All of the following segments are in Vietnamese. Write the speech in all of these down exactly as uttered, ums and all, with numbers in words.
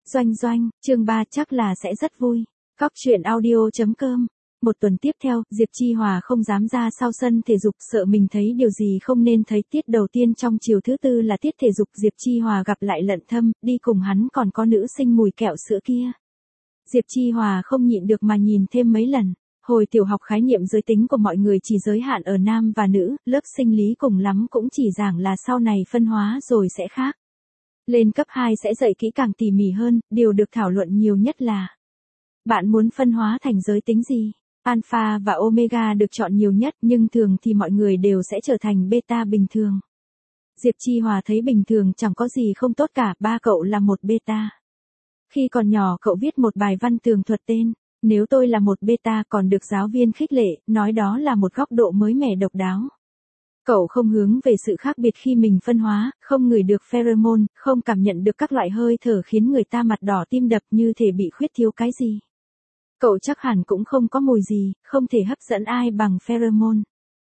Doanh doanh, chương ba chắc là sẽ rất vui. Cóc truyện audio.com. Một tuần tiếp theo, Diệp Chi Hòa không dám ra sau sân thể dục, sợ mình thấy điều gì không nên thấy. Tiết đầu tiên trong chiều thứ tư là tiết thể dục, Diệp Chi Hòa gặp lại Lận Thâm, đi cùng hắn còn có nữ sinh mùi kẹo sữa kia. Diệp Chi Hòa không nhịn được mà nhìn thêm mấy lần. Hồi tiểu học khái niệm giới tính của mọi người chỉ giới hạn ở nam và nữ, lớp sinh lý cùng lắm cũng chỉ giảng là sau này phân hóa rồi sẽ khác. Lên cấp hai sẽ dạy kỹ càng tỉ mỉ hơn, điều được thảo luận nhiều nhất là bạn muốn phân hóa thành giới tính gì? Alpha và Omega được chọn nhiều nhất, nhưng thường thì mọi người đều sẽ trở thành beta bình thường. Diệp Chi Hòa thấy bình thường chẳng có gì không tốt cả, ba cậu là một beta. Khi còn nhỏ cậu viết một bài văn tường thuật tên, nếu tôi là một beta, còn được giáo viên khích lệ, nói đó là một góc độ mới mẻ độc đáo. Cậu không hướng về sự khác biệt khi mình phân hóa, không ngửi được pheromone, không cảm nhận được các loại hơi thở khiến người ta mặt đỏ tim đập như thể bị khuyết thiếu cái gì. Cậu chắc hẳn cũng không có mùi gì, không thể hấp dẫn ai bằng pheromone.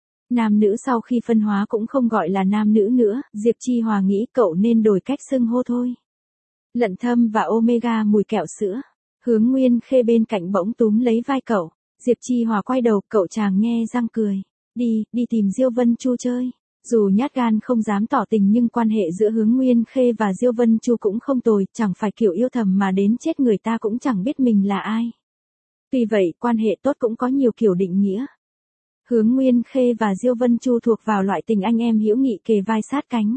Nam nữ sau khi phân hóa cũng không gọi là nam nữ nữa, Diệp Chi Hòa nghĩ cậu nên đổi cách xưng hô thôi. Lận Thâm và Omega mùi kẹo sữa. Hướng Nguyên Khê bên cạnh bỗng túm lấy vai cậu. Diệp Chi Hòa quay đầu, cậu chàng nhe răng cười. Đi, đi tìm Diêu Vân Chu chơi. Dù nhát gan không dám tỏ tình nhưng quan hệ giữa Hướng Nguyên Khê và Diêu Vân Chu cũng không tồi, chẳng phải kiểu yêu thầm mà đến chết người ta cũng chẳng biết mình là ai. Tuy vậy, quan hệ tốt cũng có nhiều kiểu định nghĩa. Hướng Nguyên Khê và Diêu Vân Chu thuộc vào loại tình anh em hữu nghị kề vai sát cánh.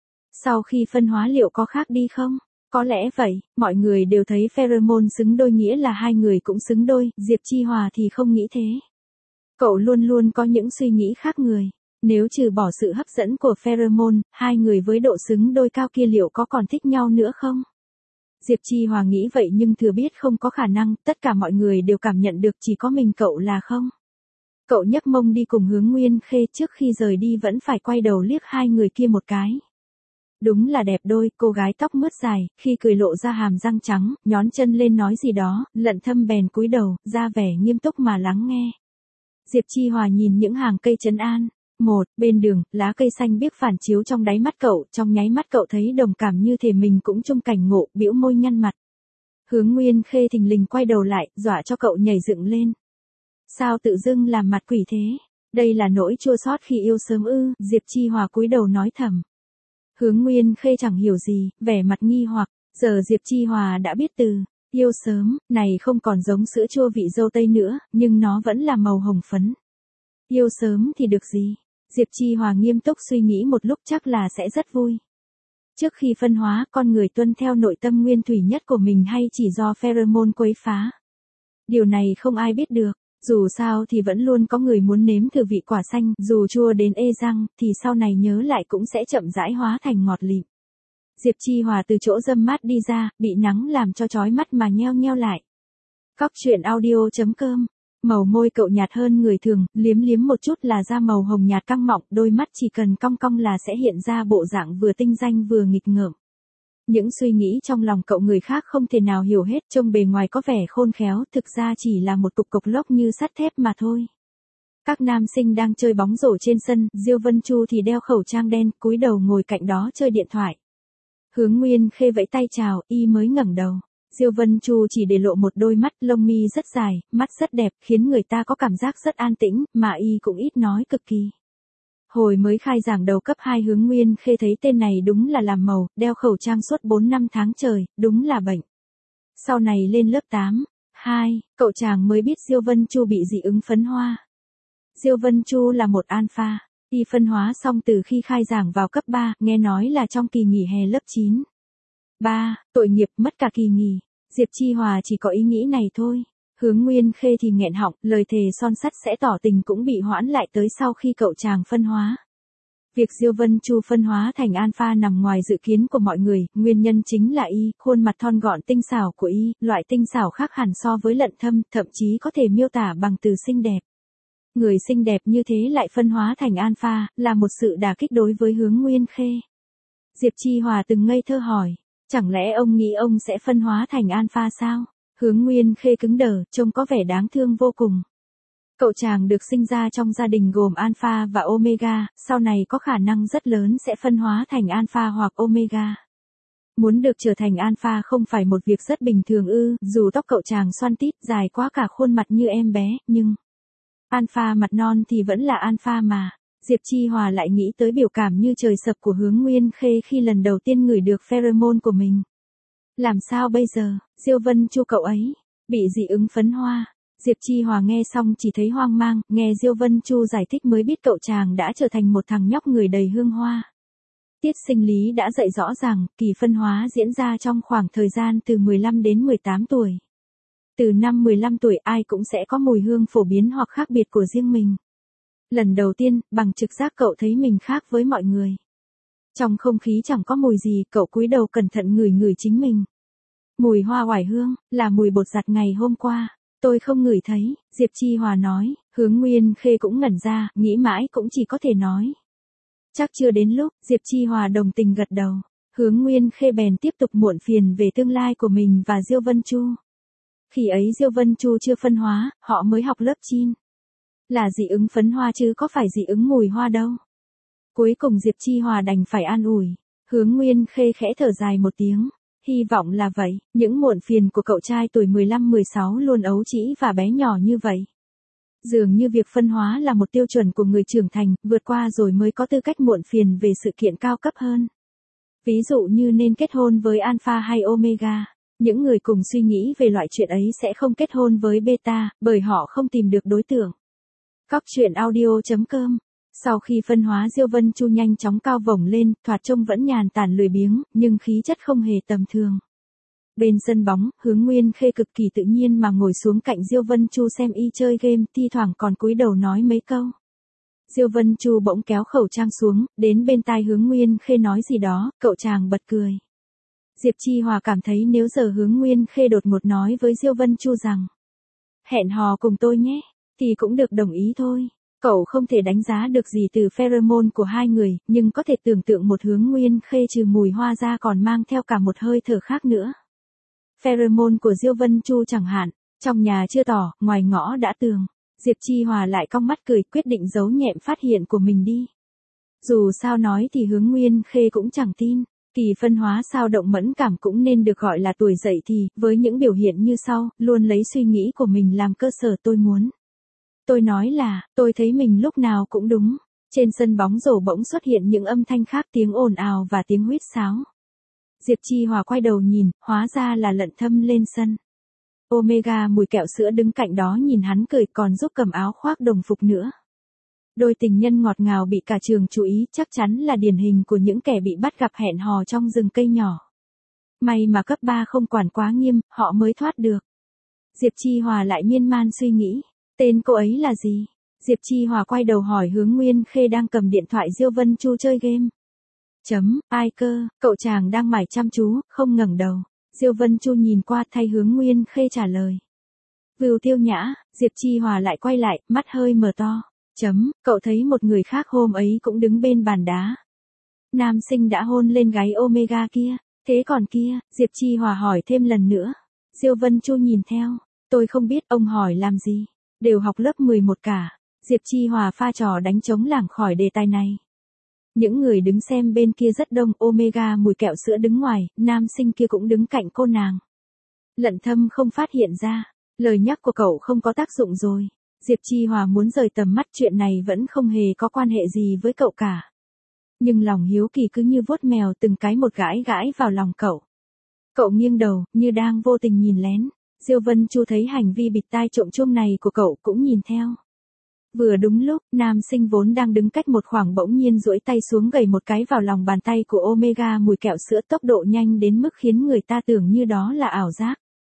Sau khi phân hóa liệu có khác đi không? Có lẽ vậy, mọi người đều thấy pheromone xứng đôi nghĩa là hai người cũng xứng đôi, Diệp Chi Hòa thì không nghĩ thế. Cậu luôn luôn có những suy nghĩ khác người. Nếu trừ bỏ sự hấp dẫn của pheromone, hai người với độ xứng đôi cao kia liệu có còn thích nhau nữa không? Diệp Chi Hòa nghĩ vậy nhưng thừa biết không có khả năng, tất cả mọi người đều cảm nhận được, chỉ có mình cậu là không. Cậu nhấc mông đi cùng Hướng Nguyên Khê, trước khi rời đi vẫn phải quay đầu liếc hai người kia một cái. Đúng là đẹp đôi, cô gái tóc mướt dài, khi cười lộ ra hàm răng trắng, nhón chân lên nói gì đó, Lận Thâm bèn cúi đầu, ra vẻ nghiêm túc mà lắng nghe. Diệp Chi Hòa nhìn những hàng cây trấn an. Một, bên đường, lá cây xanh biếc phản chiếu trong đáy mắt cậu, trong nháy mắt cậu thấy đồng cảm như thể mình cũng chung cảnh ngộ, bĩu môi nhăn mặt. Hướng Nguyên Khê thình lình quay đầu lại, dọa cho cậu nhảy dựng lên. Sao tự dưng làm mặt quỷ thế? Đây là nỗi chua xót khi yêu sớm ư? Diệp Chi Hòa cúi đầu nói thầm. Hướng Nguyên Khê chẳng hiểu gì, vẻ mặt nghi hoặc, giờ Diệp Chi Hòa đã biết từ yêu sớm, này không còn giống sữa chua vị dâu tây nữa, nhưng nó vẫn là màu hồng phấn. Yêu sớm thì được gì? Diệp Chi Hòa nghiêm túc suy nghĩ một lúc, chắc là sẽ rất vui. Trước khi phân hóa, con người tuân theo nội tâm nguyên thủy nhất của mình hay chỉ do pheromone quấy phá? Điều này không ai biết được. Dù sao thì vẫn luôn có người muốn nếm thử vị quả xanh, dù chua đến ê răng, thì sau này nhớ lại cũng sẽ chậm rãi hóa thành ngọt lịm. Diệp Chi Hòa từ chỗ râm mát đi ra, bị nắng làm cho chói mắt mà nheo nheo lại. Cóc truyện audio.com. Màu môi cậu nhạt hơn người thường, liếm liếm một chút là da màu hồng nhạt căng mọng, đôi mắt chỉ cần cong cong là sẽ hiện ra bộ dạng vừa tinh danh vừa nghịch ngợm. Những suy nghĩ trong lòng cậu người khác không thể nào hiểu hết, trông bề ngoài có vẻ khôn khéo, thực ra chỉ là một cục cộc lốc như sắt thép mà thôi. Các nam sinh đang chơi bóng rổ trên sân, Diêu Vân Chu thì đeo khẩu trang đen, cúi đầu ngồi cạnh đó chơi điện thoại. Hướng Nguyên Khê vẫy tay chào, y mới ngẩng đầu. Diêu Vân Chu chỉ để lộ một đôi mắt, lông mi rất dài, mắt rất đẹp, khiến người ta có cảm giác rất an tĩnh, mà y cũng ít nói cực kỳ. Hồi mới khai giảng đầu cấp hai, Hướng Nguyên Khê thấy tên này đúng là làm màu, đeo khẩu trang suốt bốn năm tháng trời, đúng là bệnh. Sau này lên lớp tám, hai, cậu chàng mới biết Diêu Vân Chu bị dị ứng phấn hoa. Diêu Vân Chu là một alpha, y phân hóa xong từ khi khai giảng vào cấp ba, nghe nói là trong kỳ nghỉ hè lớp chín. ba, tội nghiệp mất cả kỳ nghỉ. Diệp Chi Hòa chỉ có ý nghĩ này thôi. Hướng Nguyên Khê thì nghẹn họng, lời thề son sắt sẽ tỏ tình cũng bị hoãn lại tới sau khi cậu chàng phân hóa. Việc Diêu Vân Chu phân hóa thành alpha nằm ngoài dự kiến của mọi người, nguyên nhân chính là y, khuôn mặt thon gọn tinh xảo của y, loại tinh xảo khác hẳn so với Lận Thâm, thậm chí có thể miêu tả bằng từ xinh đẹp. Người xinh đẹp như thế lại phân hóa thành alpha, là một sự đả kích đối với Hướng Nguyên Khê. Diệp Chi Hòa từng ngây thơ hỏi, chẳng lẽ ông nghĩ ông sẽ phân hóa thành alpha sao? Hướng Nguyên Khê cứng đờ, trông có vẻ đáng thương vô cùng. Cậu chàng được sinh ra trong gia đình gồm alpha và omega, sau này có khả năng rất lớn sẽ phân hóa thành alpha hoặc omega. Muốn được trở thành alpha không phải một việc rất bình thường ư, dù tóc cậu chàng xoăn tít dài quá cả khuôn mặt như em bé, nhưng alpha mặt non thì vẫn là alpha mà. Diệp Chi Hòa lại nghĩ tới biểu cảm như trời sập của Hướng Nguyên Khê khi lần đầu tiên ngửi được pheromone của mình. Làm sao bây giờ, Diêu Vân Chu cậu ấy, bị dị ứng phấn hoa. Diệp Chi Hòa nghe xong chỉ thấy hoang mang, nghe Diêu Vân Chu giải thích mới biết cậu chàng đã trở thành một thằng nhóc người đầy hương hoa. Tiết sinh lý đã dạy rõ ràng, kỳ phân hóa diễn ra trong khoảng thời gian từ mười lăm đến mười tám tuổi. Từ năm mười lăm tuổi ai cũng sẽ có mùi hương phổ biến hoặc khác biệt của riêng mình. Lần đầu tiên, bằng trực giác cậu thấy mình khác với mọi người. Trong không khí chẳng có mùi gì, cậu cúi đầu cẩn thận ngửi ngửi chính mình. Mùi hoa oải hương, là mùi bột giặt ngày hôm qua. Tôi không ngửi thấy, Diệp Chi Hòa nói, Hướng Nguyên Khê cũng ngẩn ra, nghĩ mãi cũng chỉ có thể nói. Chắc chưa đến lúc, Diệp Chi Hòa đồng tình gật đầu. Hướng Nguyên Khê bèn tiếp tục muộn phiền về tương lai của mình và Diêu Vân Chu. Khi ấy Diêu Vân Chu chưa phân hóa, họ mới học lớp chín. Là dị ứng phấn hoa chứ có phải dị ứng mùi hoa đâu. Cuối cùng Diệp Chi Hòa đành phải an ủi. Hướng Nguyên Khê khẽ thở dài một tiếng. Hy vọng là vậy, những muộn phiền của cậu trai tuổi mười lăm mười sáu luôn ấu trĩ và bé nhỏ như vậy. Dường như việc phân hóa là một tiêu chuẩn của người trưởng thành, vượt qua rồi mới có tư cách muộn phiền về sự kiện cao cấp hơn. Ví dụ như nên kết hôn với alpha hay omega. Những người cùng suy nghĩ về loại chuyện ấy sẽ không kết hôn với beta, bởi họ không tìm được đối tượng. Cóc truyện audio chấm com. Sau khi phân hóa Diêu Vân Chu nhanh chóng cao vổng lên, thoạt trông vẫn nhàn tản lười biếng, nhưng khí chất không hề tầm thường. Bên sân bóng, Hướng Nguyên Khê cực kỳ tự nhiên mà ngồi xuống cạnh Diêu Vân Chu xem y chơi game, thi thoảng còn cúi đầu nói mấy câu. Diêu Vân Chu bỗng kéo khẩu trang xuống, đến bên tai Hướng Nguyên Khê nói gì đó, cậu chàng bật cười. Diệp Chi Hòa cảm thấy nếu giờ Hướng Nguyên Khê đột ngột nói với Diêu Vân Chu rằng hẹn hò cùng tôi nhé, thì cũng được đồng ý thôi. Cậu không thể đánh giá được gì từ pheromone của hai người, nhưng có thể tưởng tượng một Hướng Nguyên Khê trừ mùi hoa ra còn mang theo cả một hơi thở khác nữa. Pheromone của Diêu Vân Chu chẳng hạn, trong nhà chưa tỏ, ngoài ngõ đã tường. Diệp Chi Hòa lại cong mắt cười, quyết định giấu nhẹm phát hiện của mình đi. Dù sao nói thì Hướng Nguyên Khê cũng chẳng tin. Kỳ phân hóa sao động mẫn cảm cũng nên được gọi là tuổi dậy thì, với những biểu hiện như sau, luôn lấy suy nghĩ của mình làm cơ sở tôi muốn. Tôi nói là, tôi thấy mình lúc nào cũng đúng. Trên sân bóng rổ bỗng xuất hiện những âm thanh khác, tiếng ồn ào và tiếng huýt sáo. Diệp Chi Hòa quay đầu nhìn, hóa ra là Lận Thâm lên sân. Omega mùi kẹo sữa đứng cạnh đó nhìn hắn cười còn giúp cầm áo khoác đồng phục nữa. Đôi tình nhân ngọt ngào bị cả trường chú ý, chắc chắn là điển hình của những kẻ bị bắt gặp hẹn hò trong rừng cây nhỏ. May mà cấp ba không quản quá nghiêm, họ mới thoát được. Diệp Chi Hòa lại miên man suy nghĩ, tên cô ấy là gì? Diệp Chi Hòa quay đầu hỏi Hướng Nguyên Khê đang cầm điện thoại Diêu Vân Chu chơi game. Chấm, ai cơ, cậu chàng đang mải chăm chú, không ngẩng đầu. Diêu Vân Chu nhìn qua thay Hướng Nguyên Khê trả lời. Vưu Tiêu Nhã, Diệp Chi Hòa lại quay lại, mắt hơi mở to. Chấm, cậu thấy một người khác hôm ấy cũng đứng bên bàn đá. Nam sinh đã hôn lên gái Omega kia, thế còn kia, Diệp Chi Hòa hỏi thêm lần nữa. Diêu Vân Chu nhìn theo, tôi không biết ông hỏi làm gì, đều học lớp mười một cả. Diệp Chi Hòa pha trò đánh trống lảng khỏi đề tài này. Những người đứng xem bên kia rất đông, Omega mùi kẹo sữa đứng ngoài, nam sinh kia cũng đứng cạnh cô nàng. Lận Thâm không phát hiện ra, lời nhắc của cậu không có tác dụng rồi. Diệp Chi Hòa muốn rời tầm mắt, chuyện này vẫn không hề có quan hệ gì với cậu cả. Nhưng lòng hiếu kỳ cứ như vuốt mèo từng cái một gãi gãi vào lòng cậu. Cậu nghiêng đầu, như đang vô tình nhìn lén. Diêu Vân Chu thấy hành vi bịt tai trộm chuông này của cậu cũng nhìn theo. Vừa đúng lúc, nam sinh vốn đang đứng cách một khoảng bỗng nhiên duỗi tay xuống gầy một cái vào lòng bàn tay của Omega mùi kẹo sữa, tốc độ nhanh đến mức khiến người ta tưởng như đó là ảo giác.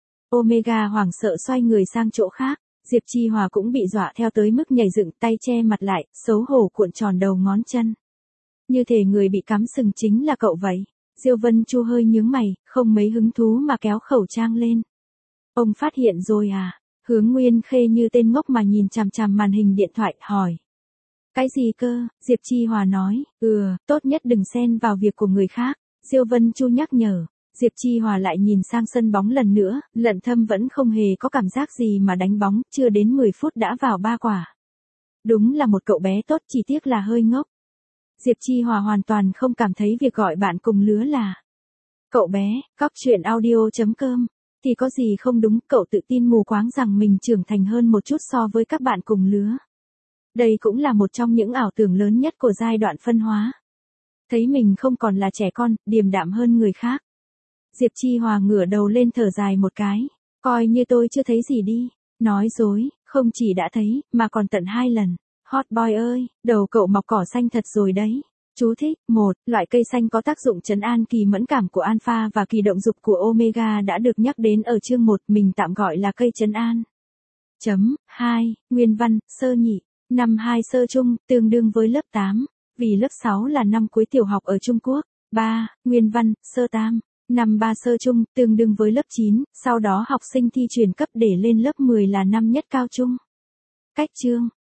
Omega hoảng sợ xoay người sang chỗ khác. Diệp Chi Hòa cũng bị dọa theo tới mức nhảy dựng, tay che mặt lại, xấu hổ cuộn tròn đầu ngón chân. Như thể người bị cắm sừng chính là cậu vậy. Diêu Vân Chu hơi nhướng mày, không mấy hứng thú mà kéo khẩu trang lên. Ông phát hiện rồi à? Hướng Nguyên Khê như tên ngốc mà nhìn chằm chằm màn hình điện thoại, hỏi. Cái gì cơ? Diệp Chi Hòa nói, ừ, tốt nhất đừng xen vào việc của người khác. Diêu Vân Chu nhắc nhở. Diệp Chi Hòa lại nhìn sang sân bóng lần nữa, Lận Thâm vẫn không hề có cảm giác gì mà đánh bóng, chưa đến mười phút đã vào ba quả. Đúng là một cậu bé tốt, chỉ tiếc là hơi ngốc. Diệp Chi Hòa hoàn toàn không cảm thấy việc gọi bạn cùng lứa là Cậu bé, cóc truyện audio.com. Thì có gì không đúng, cậu tự tin mù quáng rằng mình trưởng thành hơn một chút so với các bạn cùng lứa. Đây cũng là một trong những ảo tưởng lớn nhất của giai đoạn phân hóa. Thấy mình không còn là trẻ con, điềm đạm hơn người khác. Diệp Chi Hòa ngửa đầu lên thở dài một cái. Coi như tôi chưa thấy gì đi. Nói dối, không chỉ đã thấy, mà còn tận hai lần. Hot boy ơi, đầu cậu mọc cỏ xanh thật rồi đấy. Chú thích, một, loại cây xanh có tác dụng trấn an kỳ mẫn cảm của alpha và kỳ động dục của omega đã được nhắc đến ở chương một, mình tạm gọi là cây trấn an. Chấm, hai, nguyên văn, sơ nhị, năm hai sơ trung, tương đương với lớp tám, vì lớp sáu là năm cuối tiểu học ở Trung Quốc. ba, nguyên văn, sơ tam, năm ba sơ trung, tương đương với lớp chín, sau đó học sinh thi chuyển cấp để lên lớp mười là năm nhất cao trung. Cách chương